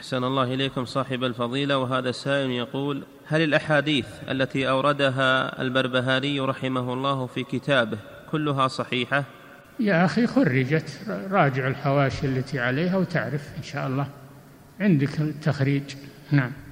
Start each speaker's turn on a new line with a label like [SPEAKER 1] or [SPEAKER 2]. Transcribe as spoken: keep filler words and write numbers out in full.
[SPEAKER 1] أحسن الله إليكم صاحب الفضيلة. وهذا السائل يقول: هل الأحاديث التي أوردها البربهاري رحمه الله في كتابه كلها صحيحة؟
[SPEAKER 2] يا أخي خرجت، راجع الحواشي التي عليها وتعرف إن شاء الله، عندك التخريج. نعم.